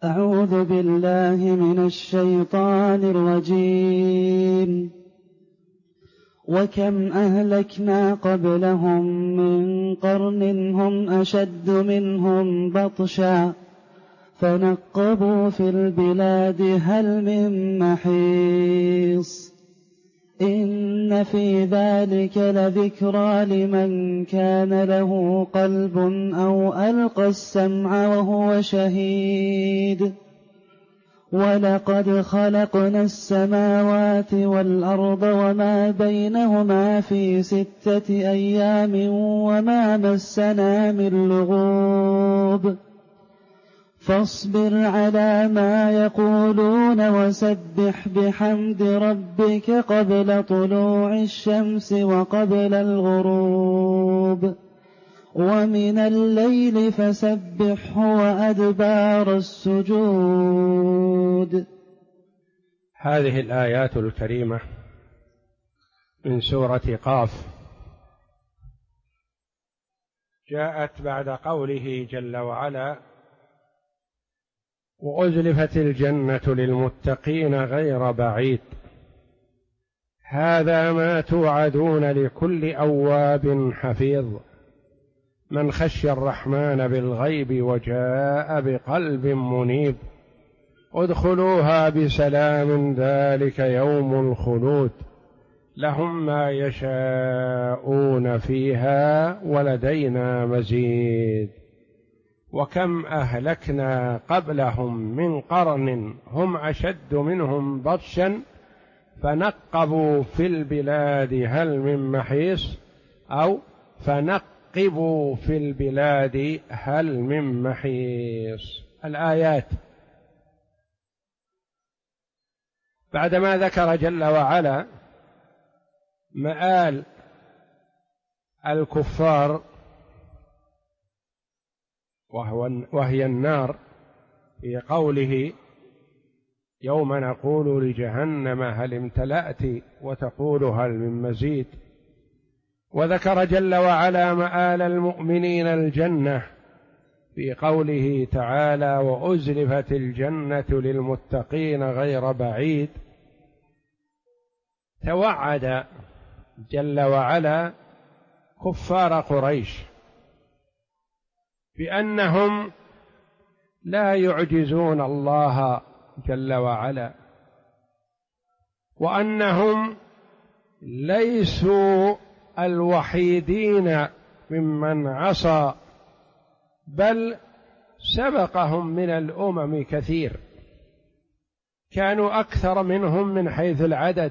أعوذ بالله من الشيطان الرجيم. وكم أهلكنا قبلهم من قرن هم أشد منهم بطشا فنقبوا في البلاد هل من محيص. إن في ذلك لذكرى لمن كان له قلب أو ألقى السمع وهو شهيد. ولقد خلقنا السماوات والأرض وما بينهما في 6 أيام وما مسنا من لغوب. فاصبر على ما يقولون وسبح بحمد ربك قبل طلوع الشمس وقبل الغروب ومن الليل فسبحه وأدبار السجود. هذه الآيات الكريمة من سورة قاف جاءت بعد قوله جل وعلا: وأزلفت الجنة للمتقين غير بعيد هذا ما توعدون لكل أواب حفيظ من خشي الرحمن بالغيب وجاء بقلب منيب ادخلوها بسلام ذلك يوم الخلود لهم ما يشاءون فيها ولدينا مزيد. وكم أهلكنا قبلهم من قرن هم أشد منهم بطشا فنقبوا في البلاد هل من محيص أو فنقبوا في البلاد هل من محيص. الآيات بعدما ذكر جل وعلا مآل الكفار وهي النار في قوله: يوم نقول لجهنم هل امتلأت وتقول هل من مزيد. وذكر جل وعلا مآل المؤمنين الجنة في قوله تعالى: وأزلفت الجنة للمتقين غير بعيد. توعد جل وعلا كفار قريش بأنهم لا يعجزون الله جل وعلا وأنهم ليسوا الوحيدين ممن عصى بل سبقهم من الأمم كثير كانوا أكثر منهم من حيث العدد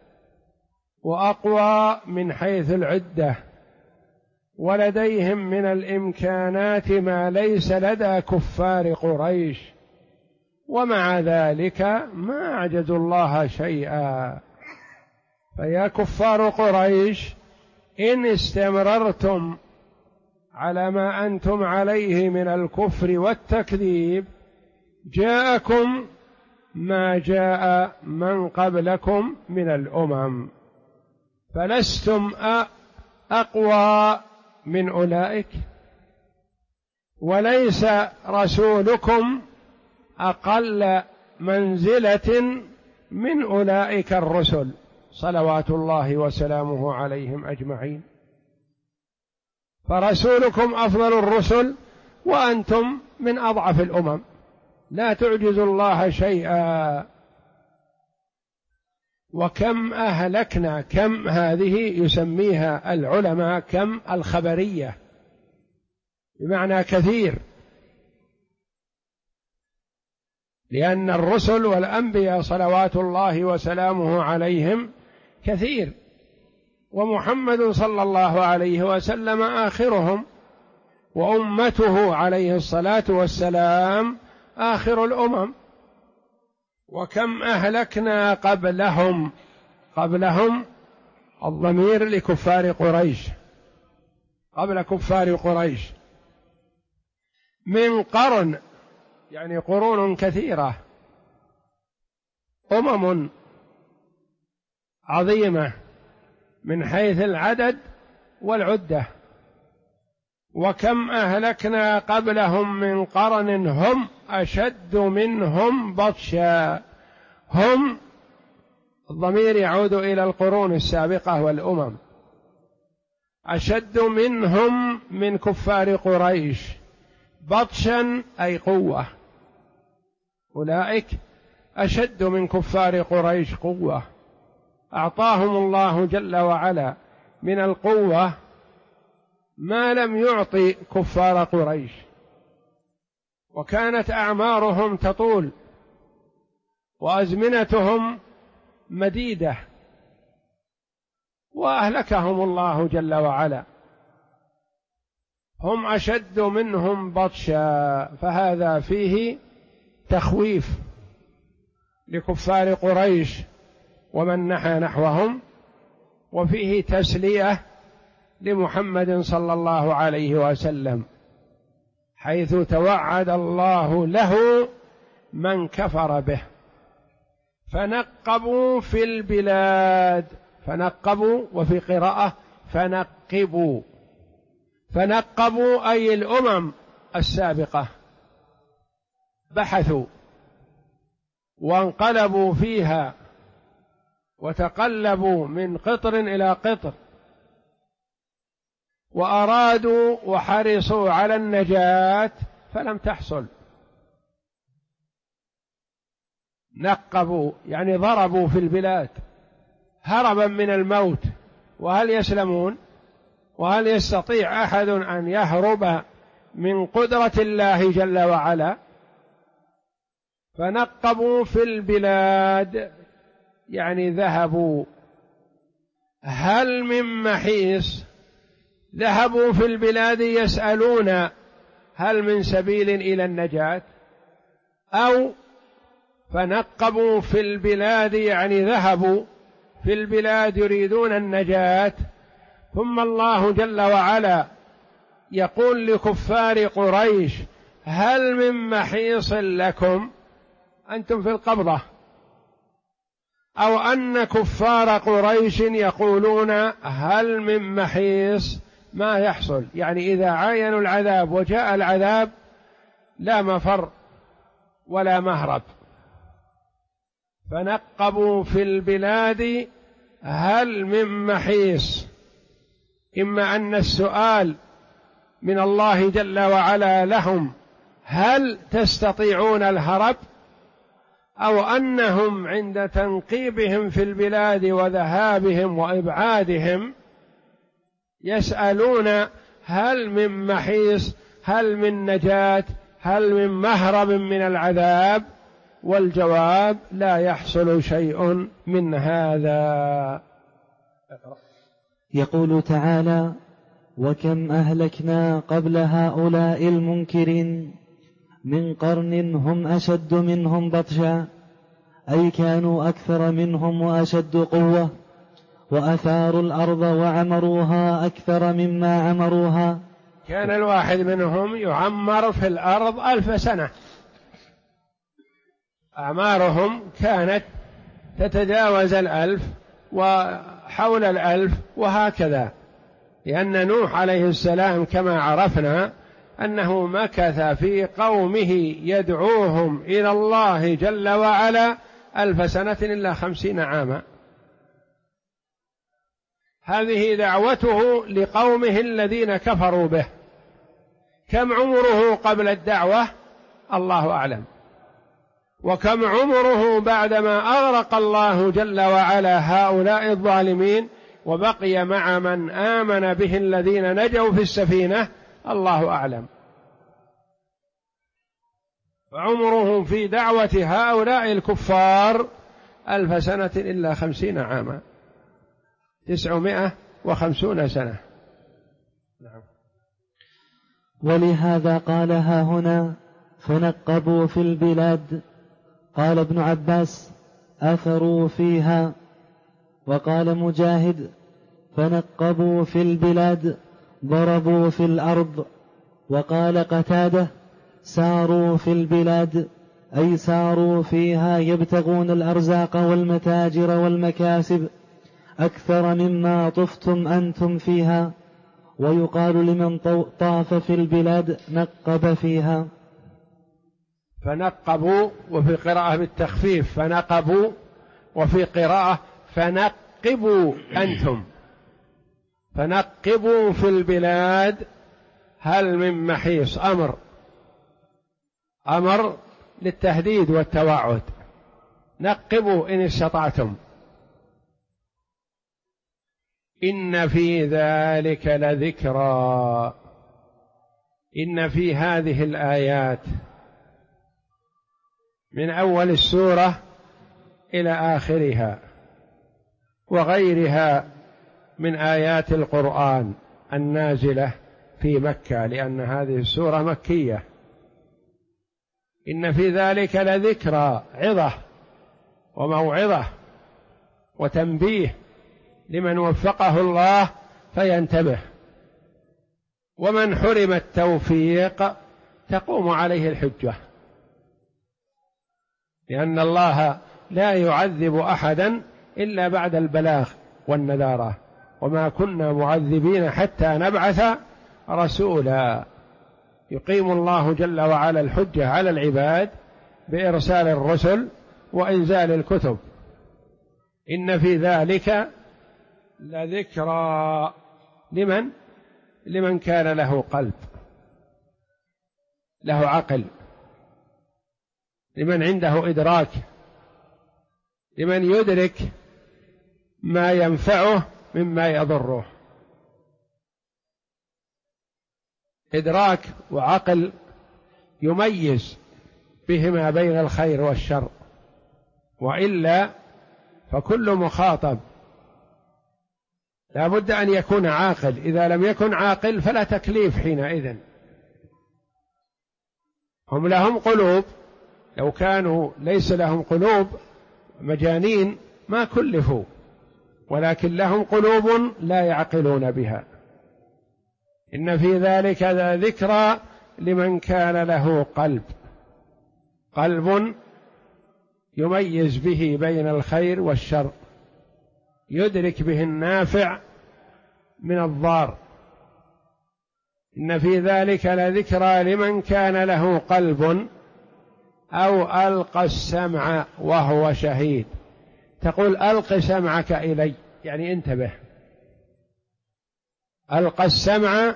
وأقوى من حيث العدة ولديهم من الإمكانات ما ليس لدى كفار قريش ومع ذلك ما أعجزوا الله شيئا. فيا كفار قريش إن استمررتم على ما أنتم عليه من الكفر والتكذيب جاءكم ما جاء من قبلكم من الأمم فلستم أقوى من أولئك وليس رسولكم أقل منزلة من أولئك الرسل صلوات الله وسلامه عليهم أجمعين. فرسولكم أفضل الرسل وأنتم من أضعف الأمم لا تعجزوا الله شيئا. وكم أهلكنا، كم هذه يسميها العلماء كم الخبرية بمعنى كثير، لأن الرسل والأنبياء صلوات الله وسلامه عليهم كثير ومحمد صلى الله عليه وسلم آخرهم وأمته عليه الصلاة والسلام آخر الأمم. وكم أهلكنا قبلهم الضمير لكفار قريش قبل كفار قريش من قرن يعني قرون كثيرة أمم عظيمة من حيث العدد والعدة وكم أهلكنا قبلهم من قرن هم أشد منهم بطشا. هم الضمير يعود إلى القرون السابقة والأمم. أشد منهم من كفار قريش بطشا أي قوة، أولئك أشد من كفار قريش قوة، أعطاهم الله جل وعلا من القوة ما لم يعطي كفار قريش، وكانت أعمارهم تطول وأزمنتهم مديدة، وأهلكهم الله جل وعلا. هم أشد منهم بطشا، فهذا فيه تخويف لكفار قريش ومن نحى نحوهم، وفيه تسلية لمحمد صلى الله عليه وسلم، حيث توعد الله له من كفر به. فنقبوا في البلاد، فنقبوا، وفي قراءة فنقبوا. فنقبوا أي الأمم السابقة بحثوا وانقلبوا فيها وتقلبوا من قطر إلى قطر، وأرادوا وحرصوا على النجاة فلم تحصل. نقبوا يعني ضربوا في البلاد هربا من الموت، وهل يسلمون؟ وهل يستطيع أحد أن يهرب من قدرة الله جل وعلا؟ فنقبوا في البلاد يعني ذهبوا. هل من محيص؟ ذهبوا في البلاد يسألون هل من سبيل إلى النجاة؟ أو فنقبوا في البلاد يعني ذهبوا في البلاد يريدون النجاة، ثم الله جل وعلا يقول لكفار قريش هل من محيص لكم؟ أنتم في القبضة. أو أن كفار قريش يقولون هل من محيص؟ ما يحصل، يعني إذا عاينوا العذاب وجاء العذاب لا مفر ولا مهرب. فنقبوا في البلاد هل من محيص، إما أن السؤال من الله جل وعلا لهم هل تستطيعون الهرب، أو أنهم عند تنقيبهم في البلاد وذهابهم وإبعادهم يسألون هل من محيص، هل من نجاة، هل من مهرب من العذاب؟ والجواب لا يحصل شيء من هذا. يقول تعالى: وكم أهلكنا قبل هؤلاء المنكرين من قرن هم أشد منهم بطشا، أي كانوا أكثر منهم وأشد قوة، وأثاروا الأرض وعمروها أكثر مما عمروها. كان الواحد منهم يعمر في الأرض 1000 سنة، أعمارهم كانت تتجاوز 1000 وحول 1000 وهكذا، لأن نوح عليه السلام كما عرفنا أنه مكث في قومه يدعوهم إلى الله جل وعلا 1000 سنة إلا 50 عاما. هذه دعوته لقومه الذين كفروا به. كم عمره قبل الدعوة؟ الله أعلم. وكم عمره بعدما أغرق الله جل وعلا هؤلاء الظالمين وبقي مع من آمن به الذين نجوا في السفينة؟ الله أعلم. فعمره في دعوة هؤلاء الكفار 1000 سنة إلا 50 عاما، 950 سنة. نعم. ولهذا قال ها هنا فنقبوا في البلاد. قال ابن عباس: أثروا فيها. وقال مجاهد: فنقبوا في البلاد ضربوا في الأرض. وقال قتادة: ساروا في البلاد، أي ساروا فيها يبتغون الأرزاق والمتاجر والمكاسب أكثر مما طفتم أنتم فيها. ويقال لمن طاف في البلاد نقب فيها. فنقبوا، وفي قراءة بالتخفيف فنقبوا، وفي قراءة فنقبوا أنتم، فنقبوا في البلاد هل من محيص. أمر للتهديد والتوعد، نقبوا إن استطعتم. إن في ذلك لذكرى، إن في هذه الآيات من أول السورة إلى آخرها وغيرها من آيات القرآن النازلة في مكة، لأن هذه السورة مكية. إن في ذلك لذكرى، عظة وموعظة وتنبيه لمن وفقه الله فينتبه، ومن حرم التوفيق تقوم عليه الحجة، لأن الله لا يعذب أحدا إلا بعد البلاغ والنذارة، وما كنا معذبين حتى نبعث رسولا. يقيم الله جل وعلا الحجة على العباد بإرسال الرسل وإنزال الكتب. إن في ذلك لذكرى لمن كان له قلب، له عقل، لمن عنده إدراك، لمن يدرك ما ينفعه مما يضره. إدراك وعقل يميز بهما بين الخير والشر، وإلا فكل مخاطب لا بد أن يكون عاقل. إذا لم يكن عاقل فلا تكليف حينئذ. هم لهم قلوب، لو كانوا ليس لهم قلوب مجانين ما كلفوا، ولكن لهم قلوب لا يعقلون بها. إن في ذلك ذكرى لمن كان له قلب يميز به بين الخير والشر، يدرك به النافع من الضار. إن في ذلك لذكرى لمن كان له قلب أو ألقى السمع وهو شهيد. تقول ألق سمعك إلي، يعني انتبه. ألقى السمع،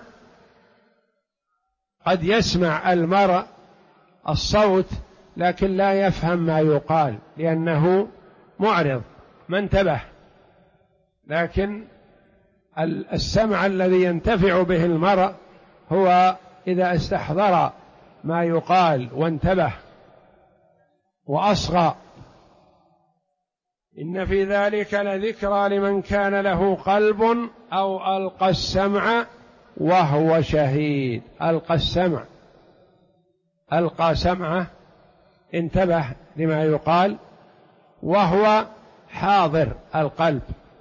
قد يسمع المرء الصوت لكن لا يفهم ما يقال لأنه معرض ما انتبه، لكن السمع الذي ينتفع به المرء هو إذا استحضر ما يقال وانتبه وأصغى. إن في ذلك لذكرى لمن كان له قلب أو ألقى السمع وهو شهيد. ألقى السمع، ألقى سمعه، انتبه لما يقال، وهو حاضر القلب،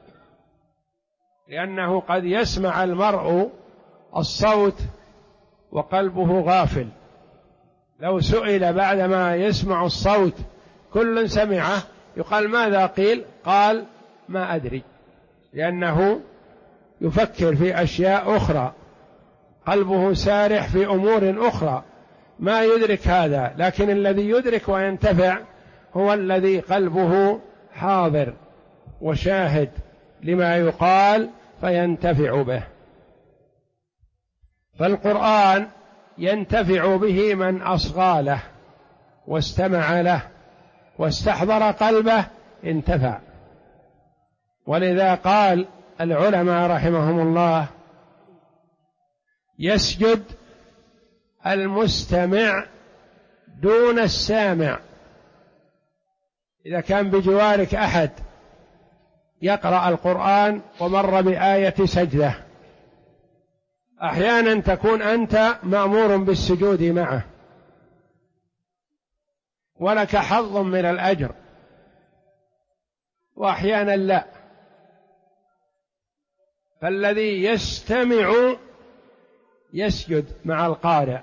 لأنه قد يسمع المرء الصوت وقلبه غافل. لو سئل بعدما يسمع الصوت كل سمعه يقال ماذا قيل؟ قال ما أدري، لأنه يفكر في أشياء أخرى، قلبه سارح في أمور أخرى ما يدرك هذا. لكن الذي يدرك وينتفع هو الذي قلبه حاضر وشاهد لما يقال فينتفع به. فالقرآن ينتفع به من أصغى له واستمع له واستحضر قلبه، انتفع. ولذا قال العلماء رحمهم الله: يسجد المستمع دون السامع. إذا كان بجوارك أحد يقرأ القرآن ومر بآية سجدة، أحيانا تكون أنت مأمور بالسجود معه ولك حظ من الأجر، وأحيانا لا. فالذي يستمع يسجد مع القارئ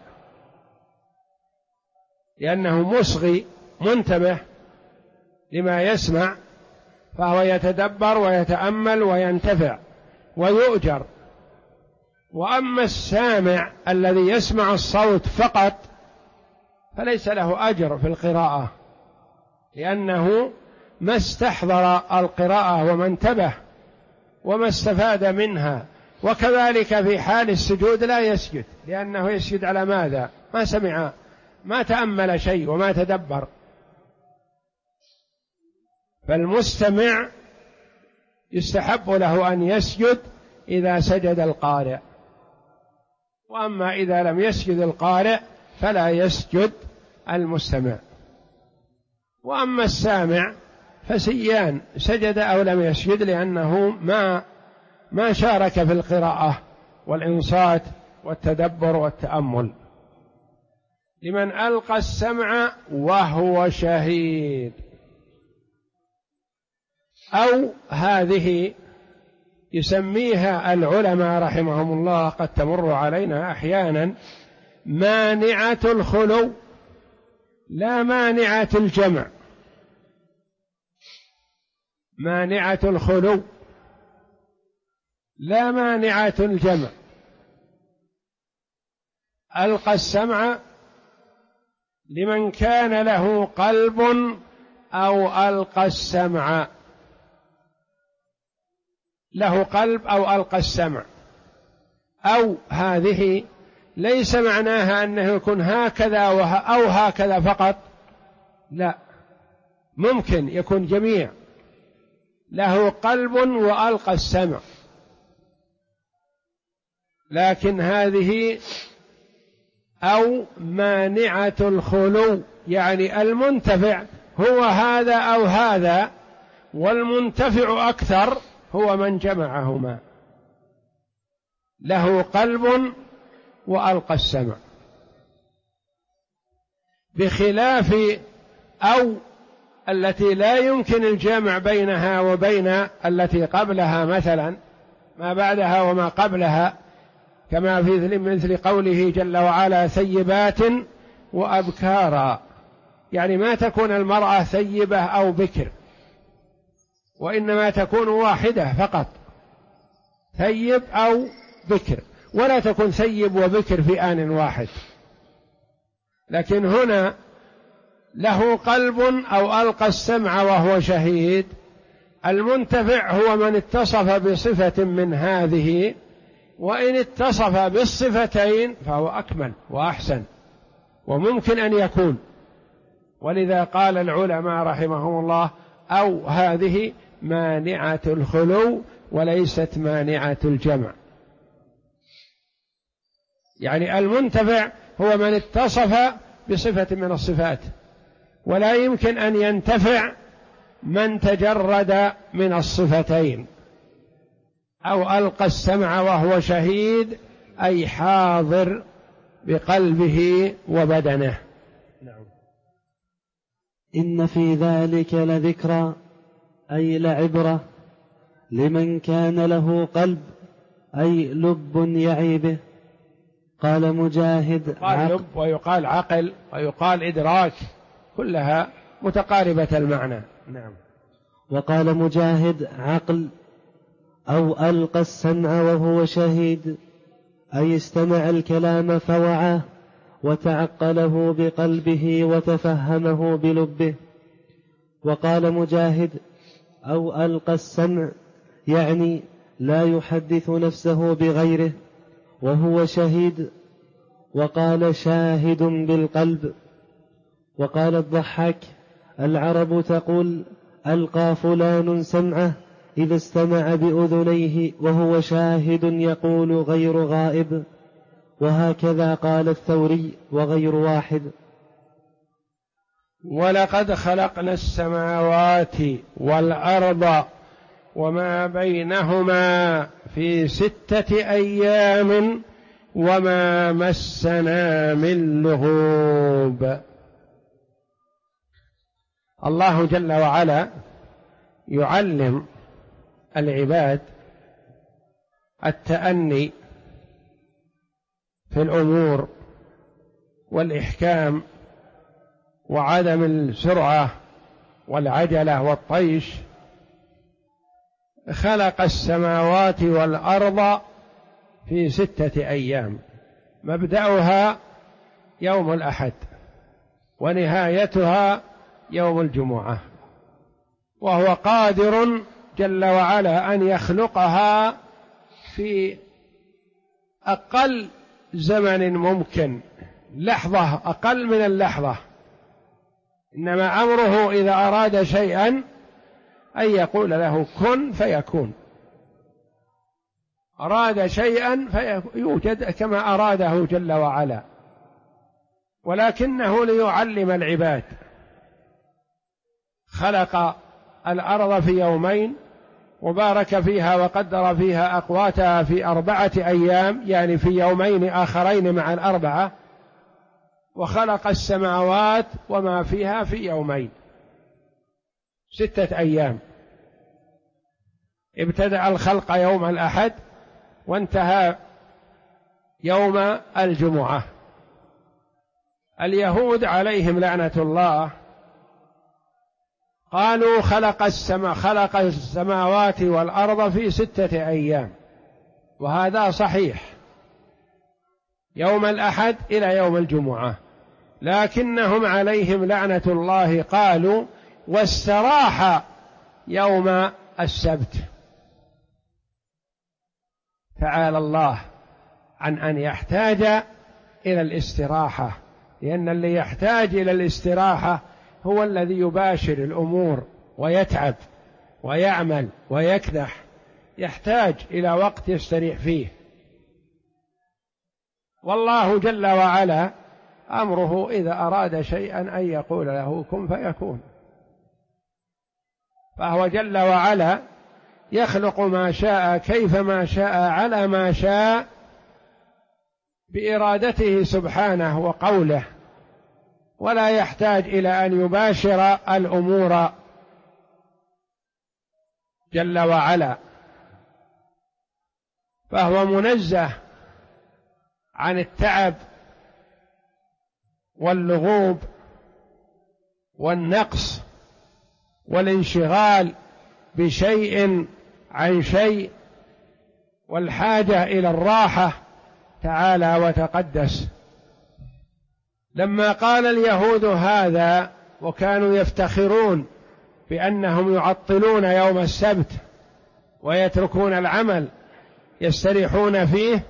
لأنه مصغي منتبه لما يسمع، فهو يتدبر ويتأمل وينتفع ويؤجر. وأما السامع الذي يسمع الصوت فقط فليس له أجر في القراءة، لأنه ما استحضر القراءة وما انتبه وما استفاد منها. وكذلك في حال السجود لا يسجد، لأنه يسجد على ماذا؟ ما سمع، ما تأمل شيء وما تدبر. فالمستمع يستحب له أن يسجد إذا سجد القارئ، وأما إذا لم يسجد القارئ فلا يسجد المستمع. وأما السامع فسيان، سجد أو لم يسجد، لأنه ما شارك في القراءة والإنصات والتدبر والتأمل. لمن ألقى السمع وهو شهيد، أو هذه يسميها العلماء رحمهم الله، قد تمر علينا أحيانا، مانعة الخلو لا مانعة الجمع. مانعة الخلو لا مانعة الجمع. ألقى السمع لمن كان له قلب، أو ألقى السمع له قلب أو ألقى السمع. أو هذه ليس معناها أنه يكون هكذا أو هكذا فقط، لا، ممكن يكون جميع، له قلب وألقى السمع. لكن هذه أو مانعة الخلو، يعني المنتفع هو هذا أو هذا، والمنتفع أكثر هو من جمعهما، له قلب وألقى السمع. بخلاف أو التي لا يمكن الجمع بينها وبين التي قبلها، مثلا ما بعدها وما قبلها، كما في مثل قوله جل وعلا ثيبات وأبكارا، يعني ما تكون المرأة ثيبة أو بكر، وإنما تكون واحدة فقط، ثيب أو بكر، ولا تكون ثيب وبكر في آن واحد. لكن هنا له قلب أو ألقى السمع وهو شهيد، المنتفع هو من اتصف بصفة من هذه، وإن اتصف بالصفتين فهو أكمل وأحسن وممكن أن يكون. ولذا قال العلماء رحمهم الله أو هذه مانعة الخلو وليست مانعة الجمع. يعني المنتفع هو من اتصف بصفة من الصفات، ولا يمكن أن ينتفع من تجرد من الصفتين. أو ألقى السمع وهو شهيد أي حاضر بقلبه وبدنه. نعم. إن في ذلك لذكرى أي لعبرة لمن كان له قلب أي لب يعي به. قال مجاهد قال لب ويقال عقل ويقال إدراك، كلها متقاربة المعنى. نعم. وقال مجاهد عقل أو ألقى السمع وهو شهيد أي استمع الكلام فوعاه وتعقله بقلبه وتفهمه بلبه. وقال مجاهد أو ألقى السمع يعني لا يحدث نفسه بغيره وهو شهيد. وقال شاهد بالقلب. وقال الضحاك العرب تقول ألقى فلان سمعه إذا استمع بأذنيه وهو شاهد يقول غير غائب. وهكذا قال الثوري وغير واحد. ولقد خلقنا السماوات والأرض وما بينهما في 6 أيام وما مسنا من لغوب. الله جل وعلا يعلم العباد التأني في الأمور والإحكام وعدم السرعة والعجلة والطيش. خلق السماوات والأرض في 6 أيام، مبدأها يوم الأحد ونهايتها يوم الجمعة، وهو قادر جل وعلا أن يخلقها في أقل زمن ممكن، لحظة، أقل من اللحظة. إنما أمره إذا أراد شيئا أن يقول له كن فيكون، أراد شيئا فيوجد كما أراده جل وعلا، ولكنه ليعلم العباد. خلق الأرض في يومين وبارك فيها وقدر فيها أقواتها في 4 أيام، يعني في يومين آخرين مع ال4، وخلق السماوات وما فيها في يومين، 6 أيام. ابتدأ الخلق يوم الأحد وانتهى يوم الجمعة. اليهود عليهم لعنة الله قالوا خلق السماوات والأرض في 6 أيام، وهذا صحيح، يوم الأحد إلى يوم الجمعة، لكنهم عليهم لعنة الله قالوا واستراح يوم السبت. تعالى الله عن أن يحتاج إلى الاستراحة، لأن اللي يحتاج إلى الاستراحة هو الذي يباشر الأمور ويتعب ويعمل ويكدح، يحتاج إلى وقت يستريح فيه. والله جل وعلا أمره إذا أراد شيئا أن يقول له كن فيكون، فهو جل وعلا يخلق ما شاء كيفما شاء على ما شاء بإرادته سبحانه وقوله، ولا يحتاج إلى أن يباشر الأمور جل وعلا، فهو منزه عن التعب واللغوب والنقص والانشغال بشيء عن شيء والحاجة إلى الراحة تعالى وتقدس. لما قال اليهود هذا وكانوا يفتخرون بأنهم يعطلون يوم السبت ويتركون العمل يستريحون فيه،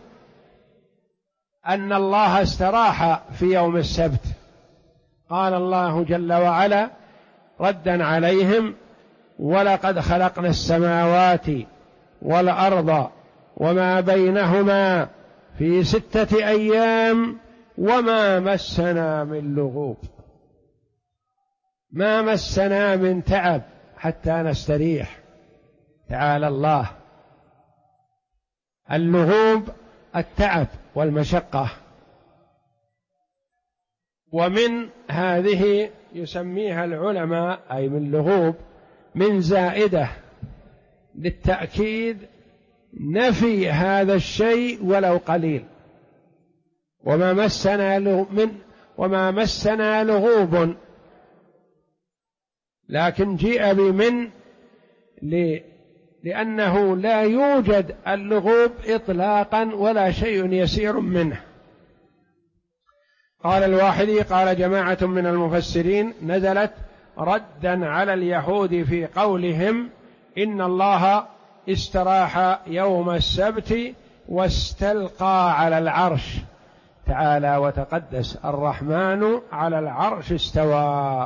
أن الله استراح في يوم السبت، قال الله جل وعلا ردا عليهم ولقد خلقنا السماوات والأرض وما بينهما في 6 أيام وما مسنا من لغوب، ما مسنا من تعب حتى نستريح. تعالى الله، اللغوب التعب والمشقة، ومن هذه يسميها العلماء أي من لغوب من زائدة للتأكيد نفي هذا الشيء ولو قليل. وما مسنا لغوب، لكن جيء بمن لأنه لا يوجد اللغوب إطلاقا ولا شيء يسير منه. قال الواحدي قال جماعة من المفسرين نزلت ردا على اليهود في قولهم إن الله استراح يوم السبت واستلقى على العرش، تعالى وتقدس الرحمن على العرش استوى،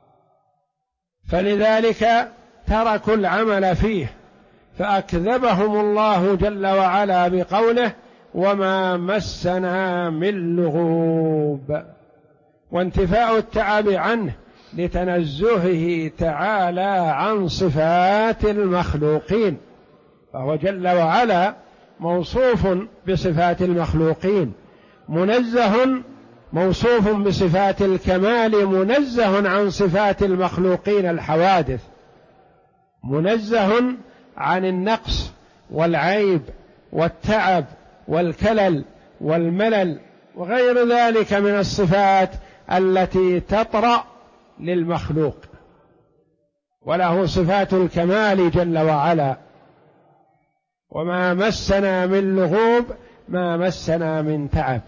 فلذلك تركوا العمل فيه، فأكذبهم الله جل وعلا بقوله وما مسنا من لغوب، وانتفاء التعب عنه لتنزهه تعالى عن صفات المخلوقين، فهو جل وعلا موصوف بصفات المخلوقين، منزه موصوف بصفات الكمال، منزه عن صفات المخلوقين الحوادث، منزه عن النقص والعيب والتعب والكلل والملل وغير ذلك من الصفات التي تطرأ للمخلوق، وله صفات الكمال جل وعلا. وما مسنا من لغوب ما مسنا من تعب.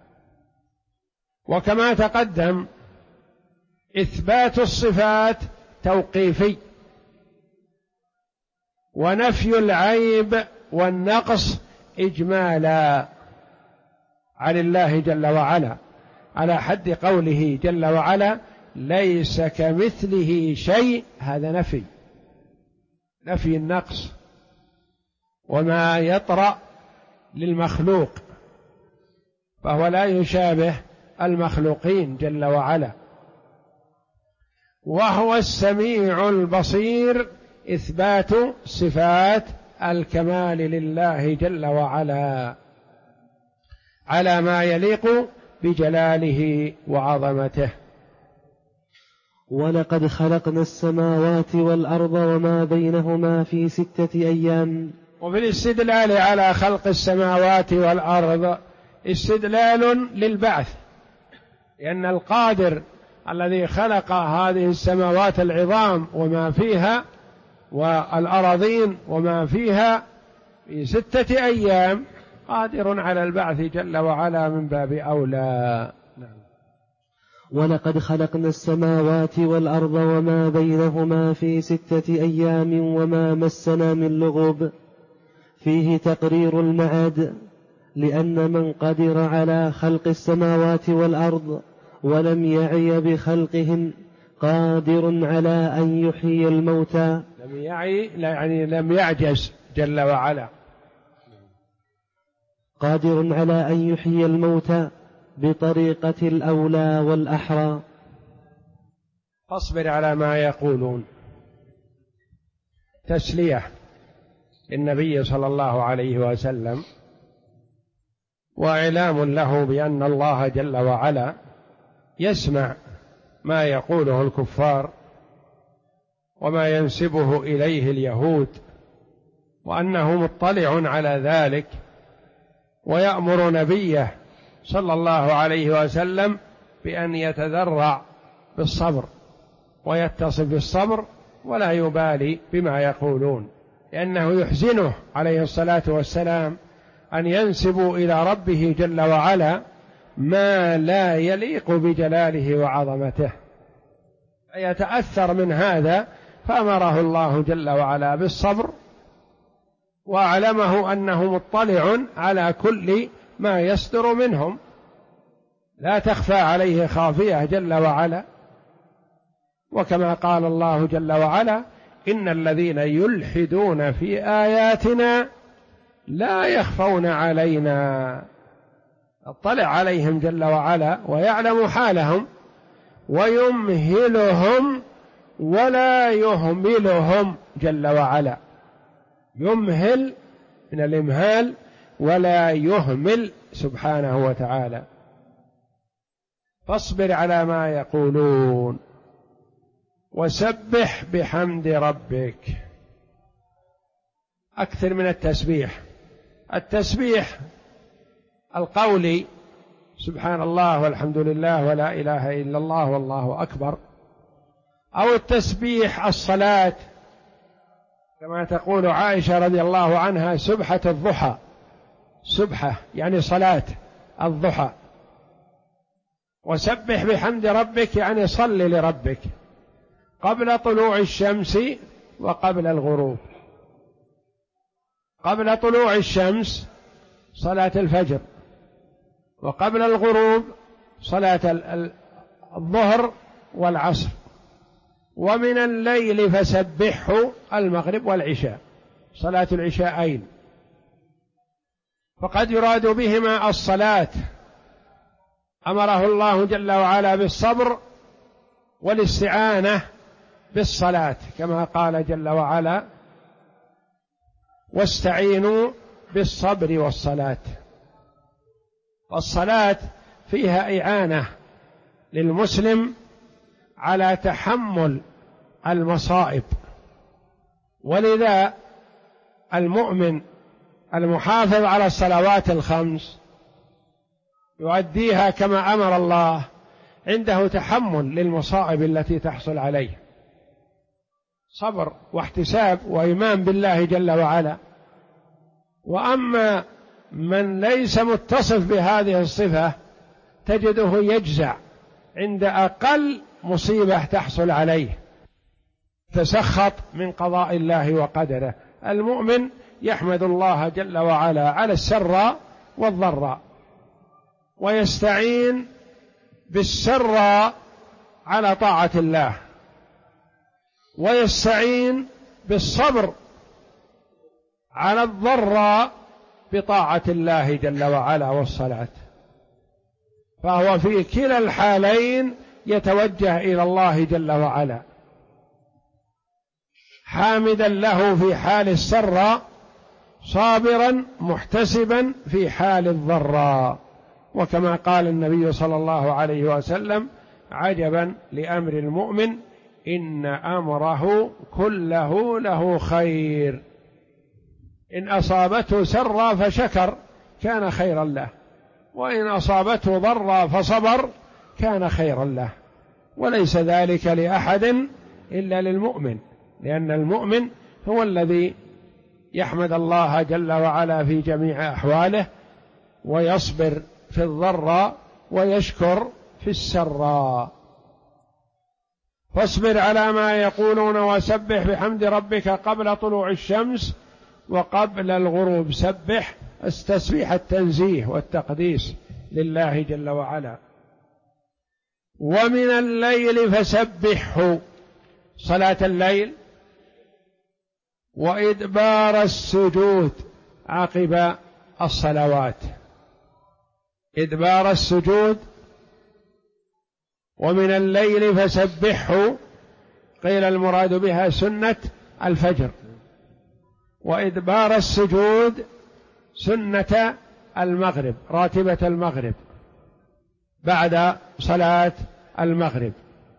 وكما تقدم إثبات الصفات توقيفي، ونفي العيب والنقص إجمالا عن الله جل وعلا، على حد قوله جل وعلا ليس كمثله شيء، هذا نفي النقص وما يطرأ للمخلوق، فهو لا يشابه المخلوقين جل وعلا. وهو السميع البصير، إثبات صفات الكمال لله جل وعلا على ما يليق بجلاله وعظمته. ولقد خلقنا السماوات والأرض وما بينهما في 6 أيام. وفي الاستدلال على خلق السماوات والأرض استدلال للبعث، لأن القادر الذي خلق هذه السماوات العظام وما فيها والأراضين وما فيها في 6 أيام قادر على البعث جل وعلا من باب أولى. ولقد خلقنا السماوات والأرض وما بينهما في 6 أيام وما مسنا من لغوب، فيه تقرير المعاد، لأن من قدر على خلق السماوات والأرض ولم يعي بخلقهن قادر على أن يحيي الموتى. لم يعي يعني لم يعجز جل وعلا، قادر على أن يحيي الموتى بطريقة الأولى والأحرى. فاصبر على ما يقولون، تسلية للنبي صلى الله عليه وسلم، وإعلام له بأن الله جل وعلا يسمع ما يقوله الكفار وما ينسبه إليه اليهود، وأنه مطلع على ذلك، ويأمر نبيه صلى الله عليه وسلم بأن يتذرع بالصبر ويتصف بالصبر ولا يبالي بما يقولون، لأنه يحزنه عليه الصلاة والسلام أن ينسبوا إلى ربه جل وعلا ما لا يليق بجلاله وعظمته، فيتأثر من هذا، فأمره الله جل وعلا بالصبر، وأعلمه أنه مطلع على كل ما يصدر منهم، لا تخفى عليه خافية جل وعلا. وكما قال الله جل وعلا إن الذين يلحدون في آياتنا لا يخفون علينا، اطلع عليهم جل وعلا ويعلم حالهم، ويمهلهم ولا يهملهم جل وعلا، يمهل من الإمهال ولا يهمل سبحانه وتعالى. فاصبر على ما يقولون وسبح بحمد ربك. أكثر من التسبيح القولي سبحان الله والحمد لله ولا إله إلا الله والله أكبر، أو التسبيح الصلاة كما تقول عائشة رضي الله عنها سبحة الضحى، سبحة يعني صلاة الضحى، وسبح بحمد ربك يعني صل لربك قبل طلوع الشمس وقبل الغروب. قبل طلوع الشمس صلاة الفجر، وقبل الغروب صلاة الظهر والعصر، ومن الليل فسبحه المغرب والعشاء، صلاة العشاءين. فقد يراد بهما الصلاة، أمره الله جل وعلا بالصبر والاستعانة بالصلاة، كما قال جل وعلا واستعينوا بالصبر والصلاة. والصلاة فيها إعانة للمسلم على تحمل المصائب، ولذا المؤمن المحافظ على الصلوات الخمس يؤديها كما أمر الله، عنده تحمل للمصائب التي تحصل عليه، صبر واحتساب وإيمان بالله جل وعلا. وأما من ليس متصف بهذه الصفة تجده يجزع عند أقل مصيبة تحصل عليه، تسخط من قضاء الله وقدره. المؤمن يحمد الله جل وعلا على السراء والضراء، ويستعين بالسراء على طاعة الله، ويستعين بالصبر على الضراء بطاعة الله جل وعلا والصلاة، فهو في كلا الحالين يتوجه إلى الله جل وعلا، حامدا له في حال السراء، صابرا محتسبا في حال الضراء. وكما قال النبي صلى الله عليه وسلم: عجبا لأمر المؤمن إن أمره كله له خير، إن أصابته سرا فشكر كان خيرا له، وإن أصابته ضرا فصبر كان خيرا له، وليس ذلك لأحد إلا للمؤمن، لأن المؤمن هو الذي يحمد الله جل وعلا في جميع أحواله، ويصبر في الضراء ويشكر في السراء. فاصبر على ما يقولون وسبح بحمد ربك قبل طلوع الشمس وقبل الغروب. سبح التسبيح التنزيه والتقديس لله جل وعلا. ومن الليل فسبحه، صلاة الليل، وإدبار السجود عقب الصلوات، إدبار السجود. ومن الليل فسبحه قيل المراد بها سنة الفجر، وإدبار السجود سنة المغرب، راتبة المغرب بعد صلاة المغرب.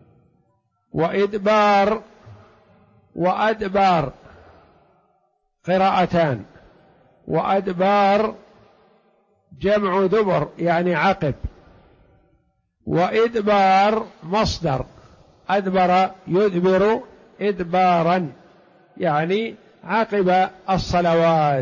وأدبار قراءتان، وأدبار جمع دبر يعني عقب، وإدبار مصدر أدبر يدبر إدبارا يعني عقب الصلوات.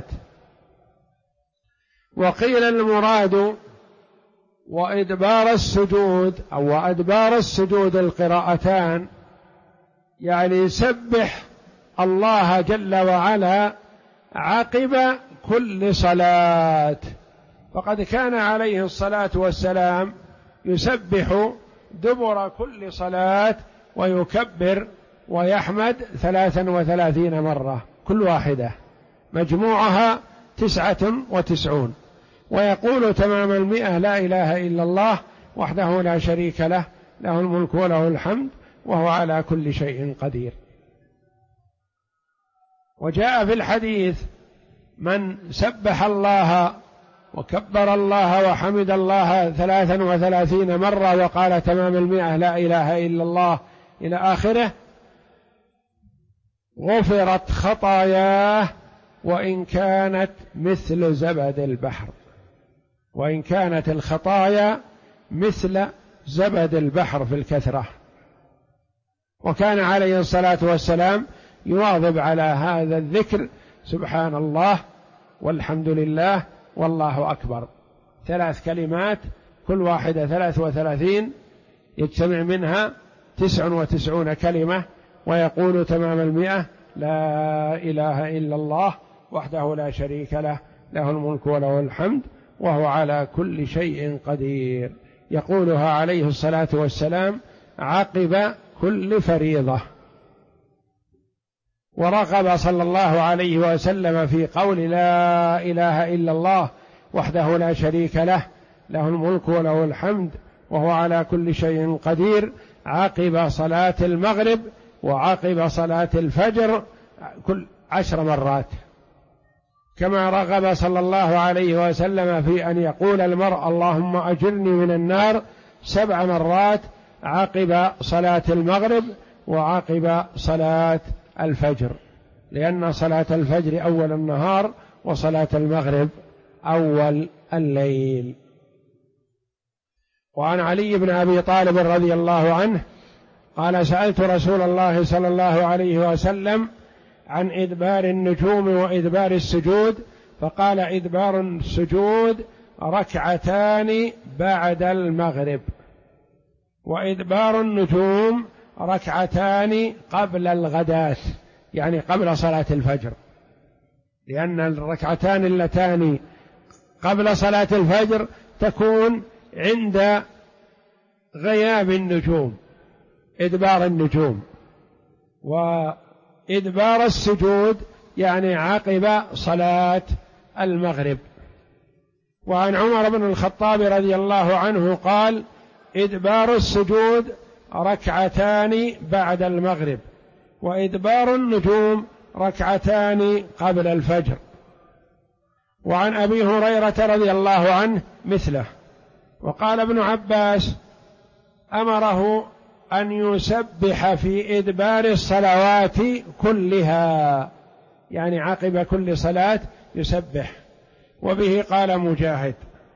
وقيل المراد وإدبار السجود أو وأدبار السجود القراءتان، يعني سبح الله جل وعلا عقب كل صلاة، فقد كان عليه الصلاة والسلام يسبح دبر كل صلاة ويكبر ويحمد 33 مرة كل واحدة، مجموعها 99، ويقول تمام 100: لا إله إلا الله وحده لا شريك له، له الملك وله الحمد وهو على كل شيء قدير. وجاء في الحديث: من سبح الله وكبر الله وحمد الله 33 مرة وقال تمام 100 لا إله إلا الله إلى آخره، غفرت خطاياه وإن كانت مثل زبد البحر، وإن كانت الخطايا مثل زبد البحر في الكثرة. وكان عليه الصلاة والسلام يواظب على هذا الذكر: سبحان الله والحمد لله والله أكبر، 3 كلمات كل واحدة 33، يجتمع منها 99 كلمة، ويقول تمام 100 لا إله إلا الله وحده لا شريك له، له الملك وله الحمد وهو على كل شيء قدير. يقولها عليه الصلاة والسلام عقب كل فريضة. ورغب صلى الله عليه وسلم في قول لا إله إلا الله وحده لا شريك له، له الملك وله الحمد وهو على كل شيء قدير، عقب صلاة المغرب وعقب صلاة الفجر كل 10 مرات. كما رغب صلى الله عليه وسلم في أن يقول المرء اللهم أجرني من النار 7 مرات عقب صلاة المغرب وعقب صلاة الفجر، لأن صلاة الفجر أول النهار وصلاة المغرب أول الليل. وعن علي بن أبي طالب رضي الله عنه قال: سألت رسول الله صلى الله عليه وسلم عن إدبار النجوم وإدبار السجود، فقال إدبار السجود ركعتان بعد المغرب، وإدبار النجوم ركعتان قبل الغداة، يعني قبل صلاة الفجر، لأن الركعتان اللتان قبل صلاة الفجر تكون عند غياب النجوم، إدبار النجوم. وإدبار السجود يعني عقب صلاة المغرب. وعن عمر بن الخطاب رضي الله عنه قال: إدبار السجود ركعتان بعد المغرب، وإدبار النجوم ركعتان قبل الفجر. وعن أبي هريرة رضي الله عنه مثله. وقال ابن عباس: أمره أن يسبح في إدبار الصلوات كلها، يعني عقب كل صلاة يسبح. وبه قال مجاهد.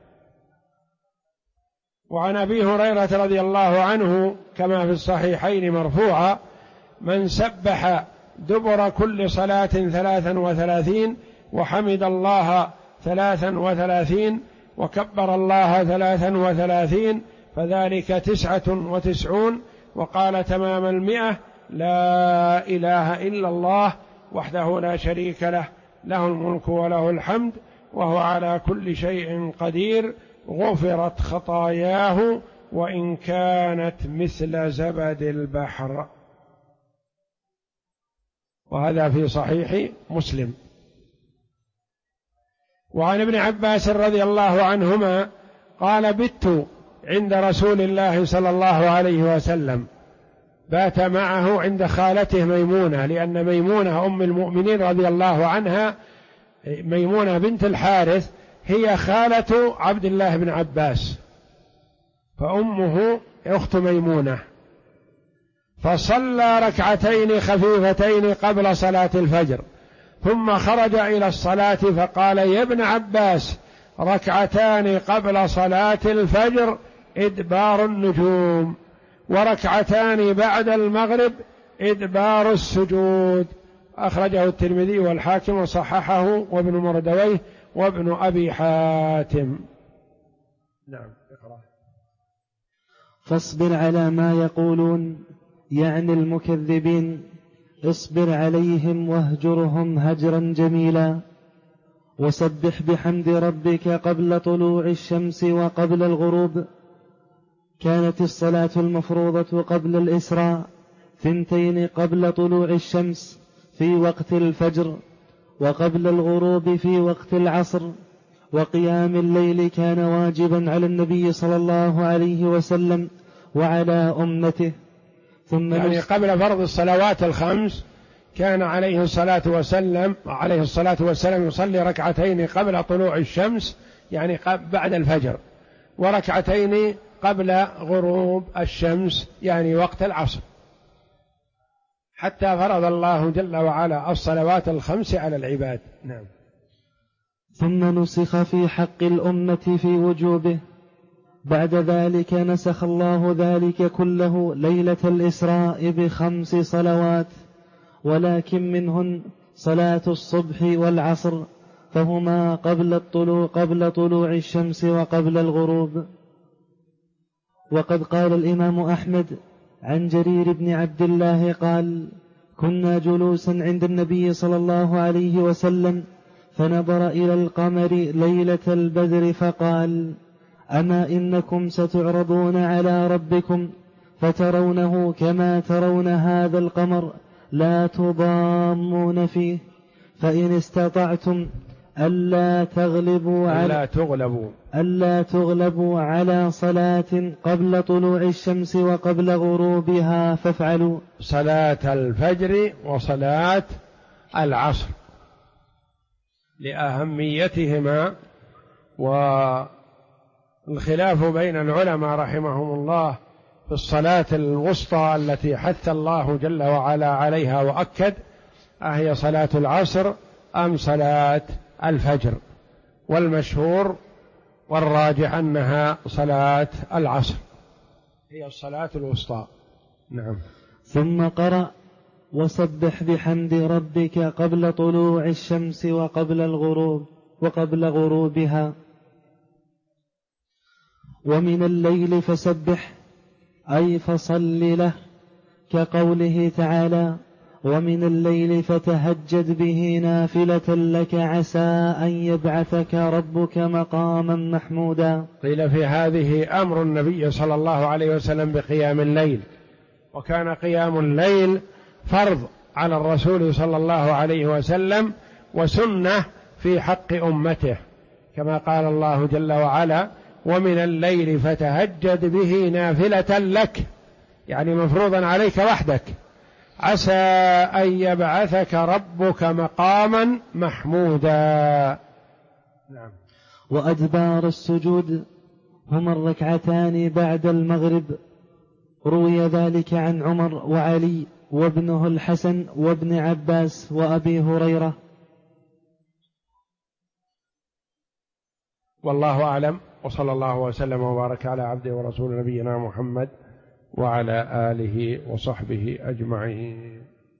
وعن أبي هريرة رضي الله عنه كما في الصحيحين مرفوعا: من سبح دبر كل صلاة 33 وحمد الله 33 وكبر الله 33 فذلك 99. وقال تمام 100: لا إله إلا الله وحده لا شريك له، له الملك وله الحمد وهو على كل شيء قدير، غفرت خطاياه وإن كانت مثل زبد البحر. وهذا في صحيح مسلم. وعن ابن عباس رضي الله عنهما قال: بت عند رسول الله صلى الله عليه وسلم، بات معه عند خالته ميمونة، لأن ميمونة أم المؤمنين رضي الله عنها، ميمونة بنت الحارث هي خالة عبد الله بن عباس، فأمه أخت ميمونة. فصلى ركعتين خفيفتين قبل صلاة الفجر، ثم خرج إلى الصلاة فقال: يا ابن عباس، ركعتان قبل صلاة الفجر إدبار النجوم، وركعتان بعد المغرب إدبار السجود. أخرجه الترمذي والحاكم وصححه وابن مردويه وابن أبي حاتم. نعم. اقرأ. فاصبر على ما يقولون، يعني المكذبين، اصبر عليهم واهجرهم هجرا جميلا، وسبح بحمد ربك قبل طلوع الشمس وقبل الغروب. كانت الصلاة المفروضة قبل الإسراء 2 قبل طلوع الشمس في وقت الفجر، وقبل الغروب في وقت العصر. وقيام الليل كان واجبا على النبي صلى الله عليه وسلم وعلى أمته. ثم يعني قبل فرض الصلوات الخمس كان عليه الصلاة والسلام يصلي ركعتين قبل طلوع الشمس، يعني بعد الفجر، وركعتين قبل غروب الشمس، يعني وقت العصر، حتى فرض الله جل وعلا الصلوات الخمس على العباد. نعم. ثم نسخ في حق الأمة في وجوبه. بعد ذلك نسخ الله ذلك كله ليلة الإسراء ب5 صلوات، ولكن منهن صلاة الصبح والعصر، فهما قبل طلوع الشمس وقبل الغروب. وقد قال الإمام أحمد عن جرير بن عبد الله قال: كنا جلوسا عند النبي صلى الله عليه وسلم، فنظر إلى القمر ليلة البدر فقال: أما إنكم ستعرضون على ربكم فترونه كما ترون هذا القمر، لا تضامون فيه، فإن استطعتم ألا تغلبوا على صلاة قبل طلوع الشمس وقبل غروبها فافعلوا. صلاة الفجر وصلاة العصر لأهميتهما، والخلاف بين العلماء رحمهم الله في الصلاة الوسطى التي حث الله جل وعلا عليها وأكد، أهي صلاة العصر أم صلاة الفجر؟ والمشهور والراجح أنها صلاة العصر هي الصلاة الوسطى. نعم. ثم قرأ: وسبح بحمد ربك قبل طلوع الشمس وقبل الغروب. وقبل غروبها. ومن الليل فسبح أي فصل له، كقوله تعالى: ومن الليل فتهجد به نافلة لك عسى أن يبعثك ربك مقاما محمودا. قيل في هذه أمر النبي صلى الله عليه وسلم بقيام الليل، وكان قيام الليل فرض على الرسول صلى الله عليه وسلم وسنة في حق أمته، كما قال الله جل وعلا: ومن الليل فتهجد به نافلة لك، يعني مفروضا عليك وحدك، عسى أن يبعثك ربك مقاما محمودا. نعم. وأدبار السجود هما الركعتان بعد المغرب، روي ذلك عن عمر وعلي وابنه الحسن وابن عباس وأبي هريرة. والله أعلم، وصلى الله وسلم وبارك على عبده ورسول نبينا محمد وعلى آله وصحبه أجمعين.